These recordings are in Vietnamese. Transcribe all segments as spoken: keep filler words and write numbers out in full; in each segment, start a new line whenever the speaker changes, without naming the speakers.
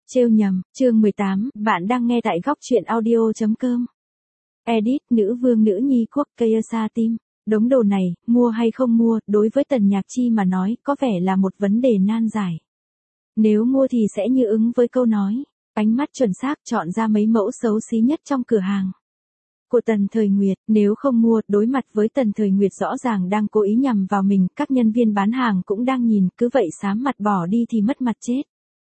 Trêu nhầm, chương mười tám, bạn đang nghe tại góc truyện audio.com. Edit, nữ vương nữ nhi quốc Kaysa Team. Đống đồ này, mua hay không mua, đối với Tần Nhạc Chi mà nói, có vẻ là một vấn đề nan giải. Nếu mua thì sẽ như ứng với câu nói, ánh mắt chuẩn xác chọn ra mấy mẫu xấu xí nhất trong cửa hàng của Tần Thời Nguyệt. Nếu không mua, đối mặt với Tần Thời Nguyệt rõ ràng đang cố ý nhằm vào mình, các nhân viên bán hàng cũng đang nhìn, cứ vậy xám mặt bỏ đi thì mất mặt chết.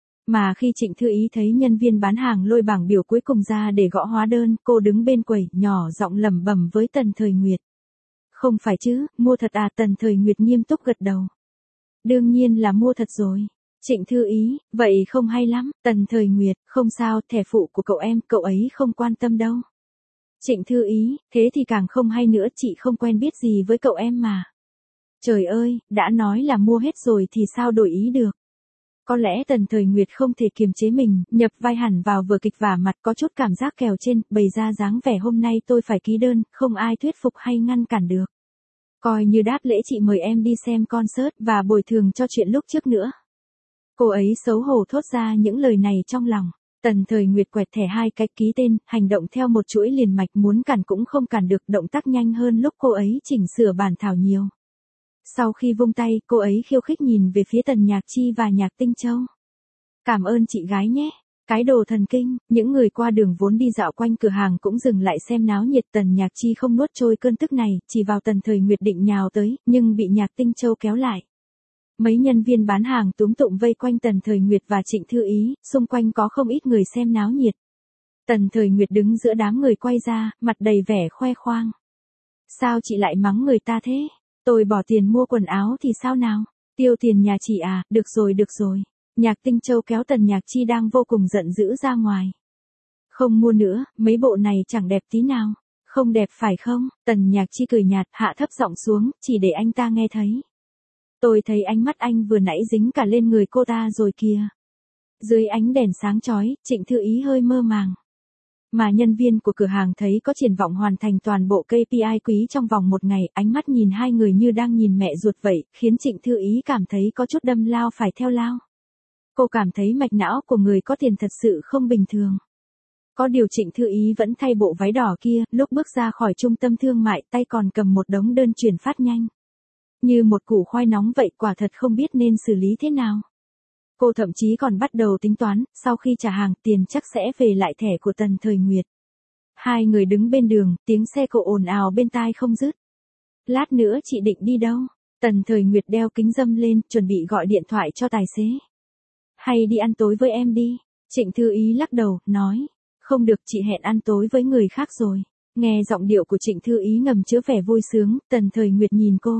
Mà khi Trịnh Thư Ý thấy nhân viên bán hàng lôi bảng biểu cuối cùng ra để gõ hóa đơn, cô đứng bên quầy, nhỏ giọng lẩm bẩm với Tần Thời Nguyệt. Không phải chứ, mua thật à? Tần Thời Nguyệt nghiêm túc gật đầu. Đương nhiên là mua thật rồi. Trịnh Thư Ý, vậy không hay lắm. Tần Thời Nguyệt, không sao, thẻ phụ của cậu em, cậu ấy không quan tâm đâu. Trịnh Thư Ý, thế thì càng không hay nữa, chị không quen biết gì với cậu em mà. Trời ơi, đã nói là mua hết rồi thì sao đổi ý được. Có lẽ Tần Thời Nguyệt không thể kiềm chế mình, nhập vai hẳn vào vở kịch vả mặt, có chút cảm giác kèo trên, bày ra dáng vẻ hôm nay tôi phải ký đơn, không ai thuyết phục hay ngăn cản được. Coi như đáp lễ chị mời em đi xem concert và bồi thường cho chuyện lúc trước nữa. Cô ấy xấu hổ thốt ra những lời này trong lòng. Tần Thời Nguyệt quẹt thẻ hai cái ký tên, hành động theo một chuỗi liền mạch, muốn cản cũng không cản được, động tác nhanh hơn lúc cô ấy chỉnh sửa bản thảo nhiều. Sau khi vung tay, cô ấy khiêu khích nhìn về phía Tần Nhạc Chi và Nhạc Tinh Châu. Cảm ơn chị gái nhé. Cái đồ thần kinh. Những người qua đường vốn đi dạo quanh cửa hàng cũng dừng lại xem náo nhiệt. Tần Nhạc Chi không nuốt trôi cơn tức này, chỉ vào Tần Thời Nguyệt định nhào tới, nhưng bị Nhạc Tinh Châu kéo lại. Mấy nhân viên bán hàng túm tụm vây quanh Tần Thời Nguyệt và Trịnh Thư Ý, xung quanh có không ít người xem náo nhiệt. Tần Thời Nguyệt đứng giữa đám người quay ra, mặt đầy vẻ khoe khoang. Sao chị lại mắng người ta thế? Tôi bỏ tiền mua quần áo thì sao nào? Tiêu tiền nhà chị à? Được rồi được rồi. Nhạc Tinh Châu kéo Tần Nhạc Chi đang vô cùng giận dữ ra ngoài. Không mua nữa, mấy bộ này chẳng đẹp tí nào. Không đẹp phải không? Tần Nhạc Chi cười nhạt, hạ thấp giọng xuống, chỉ để anh ta nghe thấy. Tôi thấy ánh mắt anh vừa nãy dính cả lên người cô ta rồi kìa. Dưới ánh đèn sáng chói, Trịnh Thư Ý hơi mơ màng. Mà nhân viên của cửa hàng thấy có triển vọng hoàn thành toàn bộ ca pê i quý trong vòng một ngày, ánh mắt nhìn hai người như đang nhìn mẹ ruột vậy, khiến Trịnh Thư Ý cảm thấy có chút đâm lao phải theo lao. Cô cảm thấy mạch não của người có tiền thật sự không bình thường. Có điều Trịnh Thư Ý vẫn thay bộ váy đỏ kia, lúc bước ra khỏi trung tâm thương mại, tay còn cầm một đống đơn chuyển phát nhanh. Như một củ khoai nóng vậy, quả thật không biết nên xử lý thế nào. Cô thậm chí còn bắt đầu tính toán, sau khi trả hàng, tiền chắc sẽ về lại thẻ của Tần Thời Nguyệt. Hai người đứng bên đường, tiếng xe cộ ồn ào bên tai không dứt. Lát nữa chị định đi đâu? Tần Thời Nguyệt đeo kính râm lên, chuẩn bị gọi điện thoại cho tài xế. Hay đi ăn tối với em đi? Trịnh Thư Ý lắc đầu, nói. Không được, chị hẹn ăn tối với người khác rồi. Nghe giọng điệu của Trịnh Thư Ý ngầm chứa vẻ vui sướng, Tần Thời Nguyệt nhìn cô.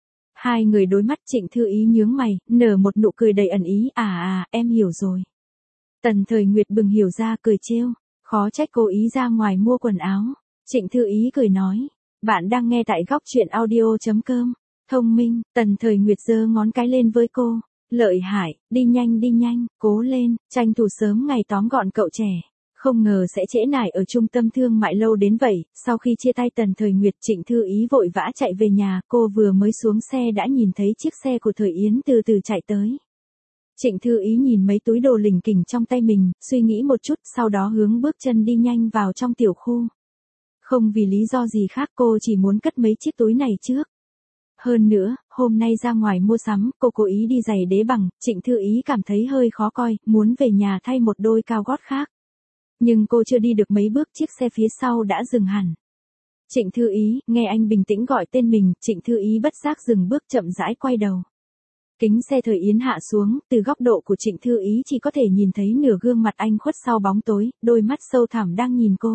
Hai người đối mắt, Trịnh Thư Ý nhướng mày, nở một nụ cười đầy ẩn ý, à à, em hiểu rồi. Tần Thời Nguyệt bừng hiểu ra, cười trêu, khó trách cô ý ra ngoài mua quần áo. Trịnh Thư Ý cười nói, bạn đang nghe tại góc truyện audio.com. Thông minh. Tần Thời Nguyệt giơ ngón cái lên với cô. Lợi hại, đi nhanh đi nhanh, cố lên, tranh thủ sớm ngày tóm gọn cậu trẻ. Không ngờ sẽ trễ nải ở trung tâm thương mại lâu đến vậy. Sau khi chia tay Tần Thời Nguyệt, Trịnh Thư Ý vội vã chạy về nhà, cô vừa mới xuống xe đã nhìn thấy chiếc xe của Thời Yến từ từ chạy tới. Trịnh Thư Ý nhìn mấy túi đồ lỉnh kỉnh trong tay mình, suy nghĩ một chút, sau đó hướng bước chân đi nhanh vào trong tiểu khu. Không vì lý do gì khác, cô chỉ muốn cất mấy chiếc túi này trước. Hơn nữa, hôm nay ra ngoài mua sắm, cô cố ý đi giày đế bằng, Trịnh Thư Ý cảm thấy hơi khó coi, muốn về nhà thay một đôi cao gót khác. Nhưng cô chưa đi được mấy bước, chiếc xe phía sau đã dừng hẳn. Trịnh Thư Ý, nghe anh bình tĩnh gọi tên mình, Trịnh Thư Ý bất giác dừng bước, chậm rãi quay đầu. Kính xe Thời Yến hạ xuống, từ góc độ của Trịnh Thư Ý chỉ có thể nhìn thấy nửa gương mặt anh khuất sau bóng tối, đôi mắt sâu thẳm đang nhìn cô.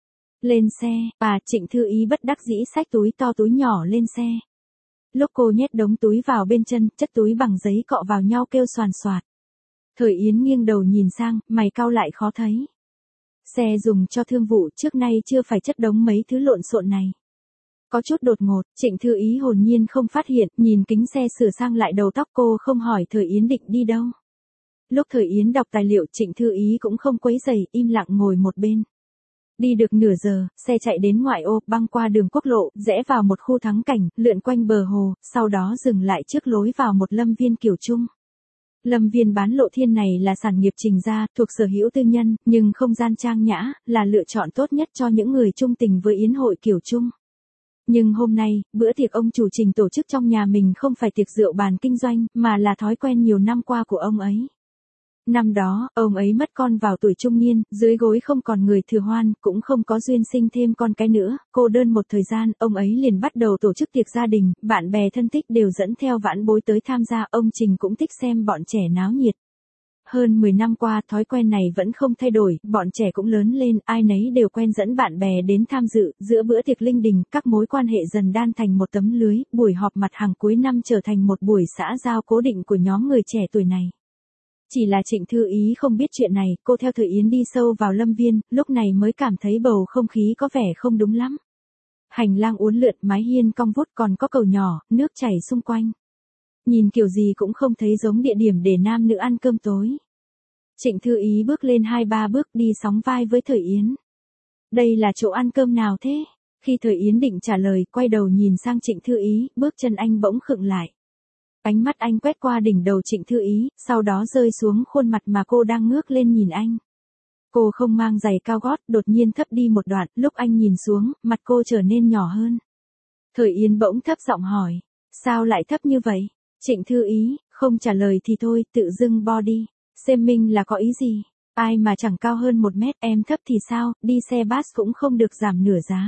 Lên xe, bà. Trịnh Thư Ý bất đắc dĩ xách túi to túi nhỏ lên xe. Lúc cô nhét đống túi vào bên chân, chất túi bằng giấy cọ vào nhau kêu xoàn xoạt. Thời Yến nghiêng đầu nhìn sang, mày cau lại khó thấy. Xe dùng cho thương vụ, trước nay chưa phải chất đống mấy thứ lộn xộn này. Có chút đột ngột, Trịnh Thư Ý hồn nhiên không phát hiện, nhìn kính xe sửa sang lại đầu tóc, cô không hỏi Thời Yến định đi đâu. Lúc Thời Yến đọc tài liệu, Trịnh Thư Ý cũng không quấy rầy, im lặng ngồi một bên. Đi được nửa giờ, xe chạy đến ngoại ô, băng qua đường quốc lộ, rẽ vào một khu thắng cảnh, lượn quanh bờ hồ, sau đó dừng lại trước lối vào một lâm viên kiểu trung. Lâm viên bán lộ thiên này là sản nghiệp Trình gia, thuộc sở hữu tư nhân, nhưng không gian trang nhã, là lựa chọn tốt nhất cho những người trung tình với yến hội kiểu chung. Nhưng hôm nay, bữa tiệc ông chủ Trình tổ chức trong nhà mình không phải tiệc rượu bàn kinh doanh, mà là thói quen nhiều năm qua của ông ấy. Năm đó, ông ấy mất con vào tuổi trung niên, dưới gối không còn người thừa hoan, cũng không có duyên sinh thêm con cái nữa, cô đơn một thời gian, ông ấy liền bắt đầu tổ chức tiệc gia đình, bạn bè thân thích đều dẫn theo vãn bối tới tham gia, ông Trình cũng thích xem bọn trẻ náo nhiệt. Hơn mười năm qua, thói quen này vẫn không thay đổi, bọn trẻ cũng lớn lên, ai nấy đều quen dẫn bạn bè đến tham dự, giữa bữa tiệc linh đình, các mối quan hệ dần đan thành một tấm lưới, buổi họp mặt hàng cuối năm trở thành một buổi xã giao cố định của nhóm người trẻ tuổi này. Chỉ là Trịnh Thư Ý không biết chuyện này, cô theo Thời Yến đi sâu vào lâm viên, lúc này mới cảm thấy bầu không khí có vẻ không đúng lắm. Hành lang uốn lượn, mái hiên cong vút, còn có cầu nhỏ, nước chảy xung quanh. Nhìn kiểu gì cũng không thấy giống địa điểm để nam nữ ăn cơm tối. Trịnh Thư Ý bước lên hai ba bước đi sóng vai với Thời Yến. Đây là chỗ ăn cơm nào thế? Khi Thời Yến định trả lời, quay đầu nhìn sang Trịnh Thư Ý, bước chân anh bỗng khựng lại. Ánh mắt anh quét qua đỉnh đầu Trịnh Thư Ý, sau đó rơi xuống khuôn mặt mà cô đang ngước lên nhìn anh. Cô không mang giày cao gót, đột nhiên thấp đi một đoạn, lúc anh nhìn xuống, mặt cô trở nên nhỏ hơn. Thời Yến bỗng thấp giọng hỏi, sao lại thấp như vậy? Trịnh Thư Ý, không trả lời thì thôi, tự dưng body shaming là có ý gì? Ai mà chẳng cao hơn một mét, em thấp thì sao, đi xe bus cũng không được giảm nửa giá.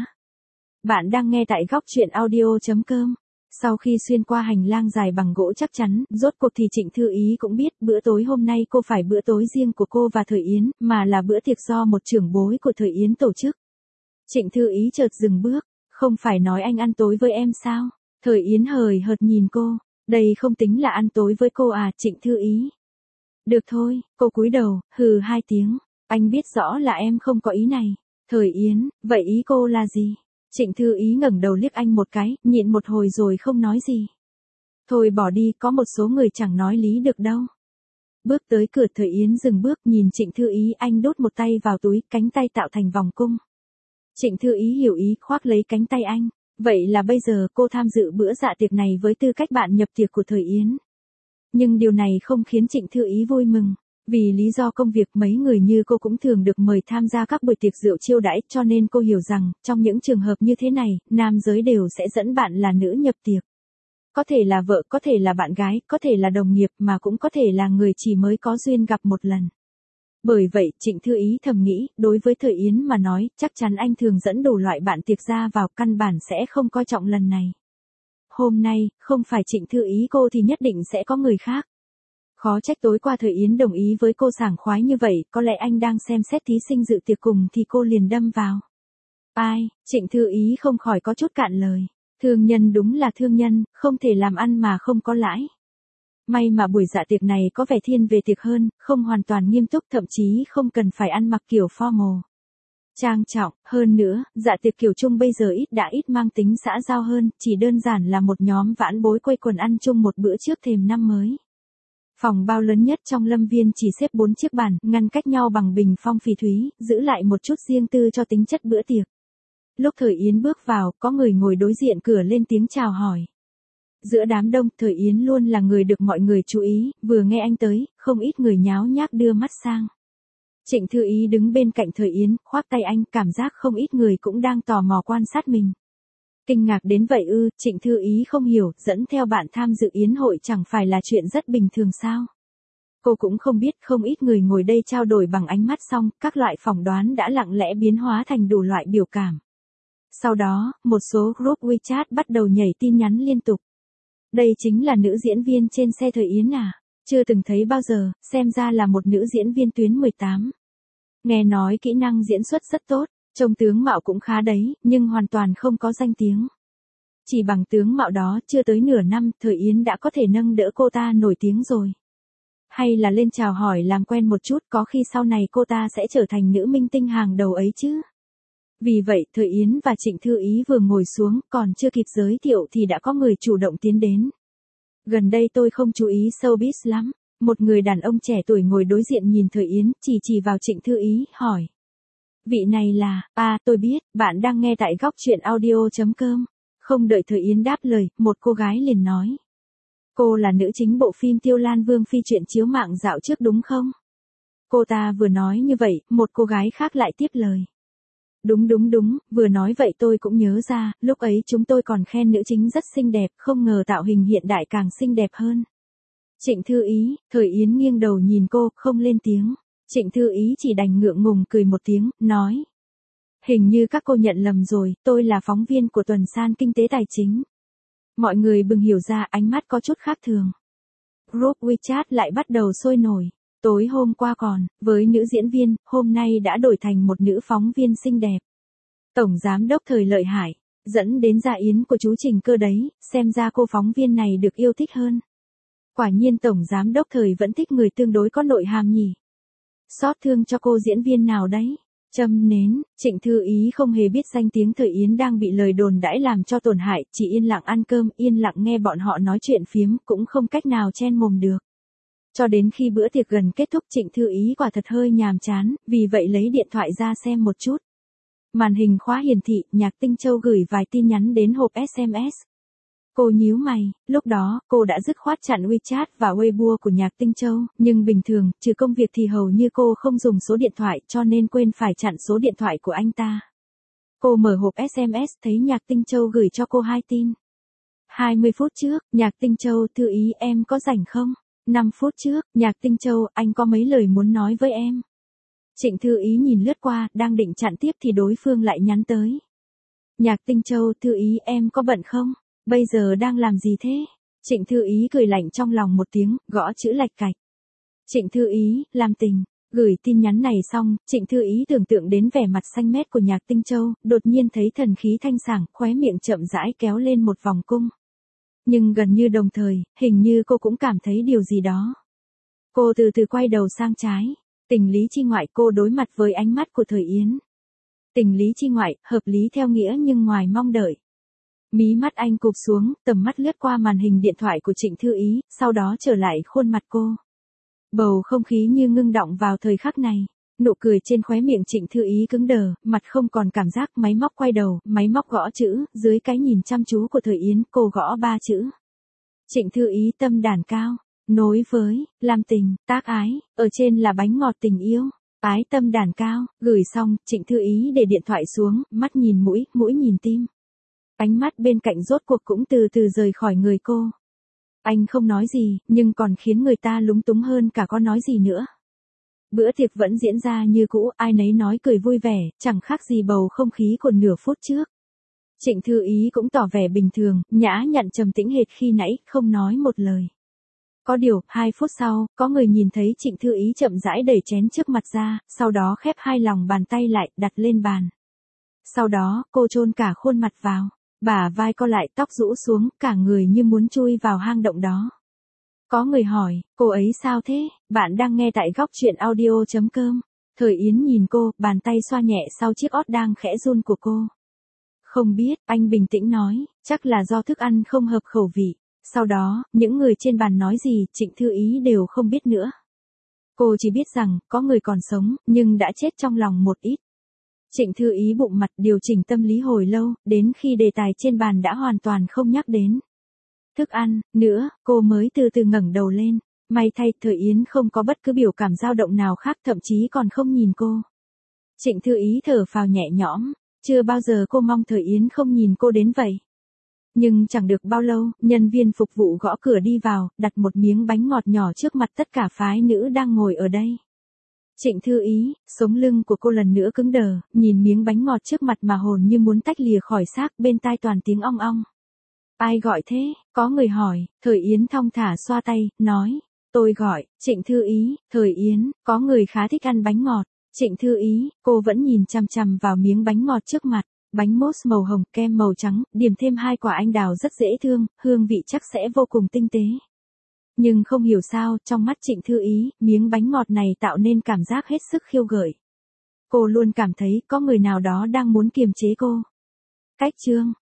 Bạn đang nghe tại góc truyện audio chấm com. Sau khi xuyên qua hành lang dài bằng gỗ chắc chắn, rốt cuộc thì Trịnh Thư Ý cũng biết bữa tối hôm nay cô phải bữa tối riêng của cô và Thời Yến, mà là bữa tiệc do một trưởng bối của Thời Yến tổ chức. Trịnh Thư Ý chợt dừng bước, không phải nói anh ăn tối với em sao? Thời Yến hời hợt nhìn cô, đây không tính là ăn tối với cô à, Trịnh Thư Ý. Được thôi, cô cúi đầu, hừ hai tiếng, anh biết rõ là em không có ý này. Thời Yến, vậy ý cô là gì? Trịnh Thư Ý ngẩng đầu liếc anh một cái, nhịn một hồi rồi không nói gì. Thôi bỏ đi, có một số người chẳng nói lý được đâu. Bước tới cửa, Thời Yến dừng bước nhìn Trịnh Thư Ý, anh đút một tay vào túi, cánh tay tạo thành vòng cung. Trịnh Thư Ý hiểu ý, khoác lấy cánh tay anh. Vậy là bây giờ cô tham dự bữa dạ tiệc này với tư cách bạn nhập tiệc của Thời Yến. Nhưng điều này không khiến Trịnh Thư Ý vui mừng. Vì lý do công việc, mấy người như cô cũng thường được mời tham gia các buổi tiệc rượu chiêu đãi, cho nên cô hiểu rằng, trong những trường hợp như thế này, nam giới đều sẽ dẫn bạn là nữ nhập tiệc. Có thể là vợ, có thể là bạn gái, có thể là đồng nghiệp, mà cũng có thể là người chỉ mới có duyên gặp một lần. Bởi vậy, Trịnh Thư Ý thầm nghĩ, đối với Thời Yến mà nói, chắc chắn anh thường dẫn đủ loại bạn tiệc ra vào, căn bản sẽ không coi trọng lần này. Hôm nay, không phải Trịnh Thư Ý cô thì nhất định sẽ có người khác. Khó trách tối qua Thời Yến đồng ý với cô sảng khoái như vậy, có lẽ anh đang xem xét thí sinh dự tiệc cùng thì cô liền đâm vào. Ai, Trịnh Thư Ý không khỏi có chút cạn lời. Thương nhân đúng là thương nhân, không thể làm ăn mà không có lãi. May mà buổi dạ tiệc này có vẻ thiên về tiệc hơn, không hoàn toàn nghiêm túc, thậm chí không cần phải ăn mặc kiểu formal. Trang trọng, hơn nữa, dạ tiệc kiểu chung bây giờ ít đã ít mang tính xã giao hơn, chỉ đơn giản là một nhóm vãn bối quây quần ăn chung một bữa trước thềm năm mới. Phòng bao lớn nhất trong lâm viên chỉ xếp bốn chiếc bàn, ngăn cách nhau bằng bình phong phỉ thúy, giữ lại một chút riêng tư cho tính chất bữa tiệc. Lúc Thời Yến bước vào, có người ngồi đối diện cửa lên tiếng chào hỏi. Giữa đám đông, Thời Yến luôn là người được mọi người chú ý, vừa nghe anh tới, không ít người nháo nhác đưa mắt sang. Trịnh Thư Ý đứng bên cạnh Thời Yến, khoác tay anh, cảm giác không ít người cũng đang tò mò quan sát mình. Kinh ngạc đến vậy ư, Trịnh Thư Ý không hiểu, dẫn theo bạn tham dự yến hội chẳng phải là chuyện rất bình thường sao? Cô cũng không biết, không ít người ngồi đây trao đổi bằng ánh mắt xong, các loại phỏng đoán đã lặng lẽ biến hóa thành đủ loại biểu cảm. Sau đó, một số group WeChat bắt đầu nhảy tin nhắn liên tục. Đây chính là nữ diễn viên trên xe Thời Yến à? Chưa từng thấy bao giờ, xem ra là một nữ diễn viên tuyến mười tám. Nghe nói kỹ năng diễn xuất rất tốt. Trông tướng mạo cũng khá đấy, nhưng hoàn toàn không có danh tiếng. Chỉ bằng tướng mạo đó, chưa tới nửa năm, Thời Yến đã có thể nâng đỡ cô ta nổi tiếng rồi. Hay là lên chào hỏi làm quen một chút, có khi sau này cô ta sẽ trở thành nữ minh tinh hàng đầu ấy chứ. Vì vậy, Thời Yến và Trịnh Thư Ý vừa ngồi xuống, còn chưa kịp giới thiệu thì đã có người chủ động tiến đến. Gần đây tôi không chú ý showbiz lắm. Một người đàn ông trẻ tuổi ngồi đối diện nhìn Thời Yến, chỉ chỉ vào Trịnh Thư Ý, hỏi. Vị này là, à, tôi biết, bạn đang nghe tại góc truyện audio chấm com. Không đợi Thời Yến đáp lời, một cô gái liền nói. Cô là nữ chính bộ phim Tiêu Lan Vương Phi truyện chiếu mạng dạo trước đúng không? Cô ta vừa nói như vậy, một cô gái khác lại tiếp lời. Đúng đúng đúng, vừa nói vậy tôi cũng nhớ ra, lúc ấy chúng tôi còn khen nữ chính rất xinh đẹp, không ngờ tạo hình hiện đại càng xinh đẹp hơn. Trịnh Thư Ý, Thời Yến nghiêng đầu nhìn cô, không lên tiếng. Trịnh Thư Ý chỉ đành ngượng ngùng cười một tiếng, nói. Hình như các cô nhận lầm rồi, tôi là phóng viên của tuần san Kinh tế Tài chính. Mọi người bừng hiểu ra, ánh mắt có chút khác thường. Group WeChat lại bắt đầu sôi nổi. Tối hôm qua còn, với nữ diễn viên, hôm nay đã đổi thành một nữ phóng viên xinh đẹp. Tổng giám đốc Thời lợi hại, dẫn đến dạ yến của chú Trình Cơ đấy, xem ra cô phóng viên này được yêu thích hơn. Quả nhiên tổng giám đốc Thời vẫn thích người tương đối có nội hàm nhỉ. Xót thương cho cô diễn viên nào đấy. Châm nến, Trịnh Thư Ý không hề biết danh tiếng Thời Yến đang bị lời đồn đãi làm cho tổn hại, chỉ yên lặng ăn cơm, yên lặng nghe bọn họ nói chuyện phiếm, cũng không cách nào chen mồm được. Cho đến khi bữa tiệc gần kết thúc Trịnh Thư Ý quả thật hơi nhàm chán, vì vậy lấy điện thoại ra xem một chút. Màn hình khóa hiển thị, Nhạc Tinh Châu gửi vài tin nhắn đến hộp ét em ét. Cô nhíu mày, lúc đó, cô đã dứt khoát chặn WeChat và Weibo của Nhạc Tinh Châu, nhưng bình thường, trừ công việc thì hầu như cô không dùng số điện thoại cho nên quên phải chặn số điện thoại của anh ta. Cô mở hộp ét em ét thấy Nhạc Tinh Châu gửi cho cô hai tin. hai mươi phút trước, Nhạc Tinh Châu, Thư Ý em có rảnh không? năm phút trước, Nhạc Tinh Châu, anh có mấy lời muốn nói với em. Trịnh Thư Ý nhìn lướt qua, đang định chặn tiếp thì đối phương lại nhắn tới. Nhạc Tinh Châu, Thư Ý em có bận không? Bây giờ đang làm gì thế? Trịnh Thư Ý cười lạnh trong lòng một tiếng, gõ chữ lạch cạch. Trịnh Thư Ý, làm tình. Gửi tin nhắn này xong, Trịnh Thư Ý tưởng tượng đến vẻ mặt xanh mét của Nhạc Tinh Châu, đột nhiên thấy thần khí thanh sảng, khóe miệng chậm rãi kéo lên một vòng cung. Nhưng gần như đồng thời, hình như cô cũng cảm thấy điều gì đó. Cô từ từ quay đầu sang trái. Tình lý chi ngoại, cô đối mặt với ánh mắt của Thời Yến. Tình lý chi ngoại, hợp lý theo nghĩa nhưng ngoài mong đợi. Mí mắt anh cụp xuống, tầm mắt lướt qua màn hình điện thoại của Trịnh Thư Ý, sau đó trở lại khuôn mặt cô. Bầu không khí như ngưng đọng vào thời khắc này. Nụ cười trên khóe miệng Trịnh Thư Ý cứng đờ, mặt không còn cảm giác, máy móc quay đầu, máy móc gõ chữ, dưới cái nhìn chăm chú của Thời Yến, cô gõ ba chữ. Trịnh Thư Ý tâm đàn cao, nối với, làm tình, tác ái, ở trên là bánh ngọt tình yêu, ái tâm đàn cao, gửi xong, Trịnh Thư Ý để điện thoại xuống, mắt nhìn mũi, mũi nhìn tim. Ánh mắt bên cạnh rốt cuộc cũng từ từ rời khỏi người cô. Anh không nói gì, nhưng còn khiến người ta lúng túng hơn cả có nói gì nữa. Bữa tiệc vẫn diễn ra như cũ, ai nấy nói cười vui vẻ, chẳng khác gì bầu không khí của nửa phút trước. Trịnh Thư Ý cũng tỏ vẻ bình thường, nhã nhặn trầm tĩnh hệt khi nãy, không nói một lời. Có điều, hai phút sau, có người nhìn thấy Trịnh Thư Ý chậm rãi đẩy chén trước mặt ra, sau đó khép hai lòng bàn tay lại, đặt lên bàn. Sau đó, cô chôn cả khuôn mặt vào, bả vai co lại, tóc rũ xuống, cả người như muốn chui vào hang động đó. Có người hỏi, cô ấy sao thế? Bạn đang nghe tại góc truyện audio chấm com. Thời Yến nhìn cô, bàn tay xoa nhẹ sau chiếc ót đang khẽ run của cô. Không biết, anh bình tĩnh nói, chắc là do thức ăn không hợp khẩu vị. Sau đó, những người trên bàn nói gì, Trịnh Thư Ý đều không biết nữa. Cô chỉ biết rằng, có người còn sống, nhưng đã chết trong lòng một ít. Trịnh Thư Ý bụng mặt điều chỉnh tâm lý hồi lâu, đến khi đề tài trên bàn đã hoàn toàn không nhắc đến thức ăn nữa, cô mới từ từ ngẩng đầu lên. May thay, Thời Yến không có bất cứ biểu cảm dao động nào khác, thậm chí còn không nhìn cô. Trịnh Thư Ý thở phào nhẹ nhõm, chưa bao giờ cô mong Thời Yến không nhìn cô đến vậy. Nhưng chẳng được bao lâu, nhân viên phục vụ gõ cửa đi vào, đặt một miếng bánh ngọt nhỏ trước mặt tất cả phái nữ đang ngồi ở đây. Trịnh Thư Ý, sống lưng của cô lần nữa cứng đờ, nhìn miếng bánh ngọt trước mặt mà hồn như muốn tách lìa khỏi xác, bên tai toàn tiếng ong ong. Ai gọi thế? Có người hỏi. Thời Yến thong thả xoa tay, nói. Tôi gọi. Trịnh Thư Ý, Thời Yến, có người khá thích ăn bánh ngọt. Trịnh Thư Ý, cô vẫn nhìn chằm chằm vào miếng bánh ngọt trước mặt. Bánh mousse màu hồng, kem màu trắng, điểm thêm hai quả anh đào rất dễ thương, hương vị chắc sẽ vô cùng tinh tế. Nhưng không hiểu sao, trong mắt Trịnh Thư Ý, miếng bánh ngọt này tạo nên cảm giác hết sức khiêu gợi. Cô luôn cảm thấy có người nào đó đang muốn kiềm chế cô. Cách chương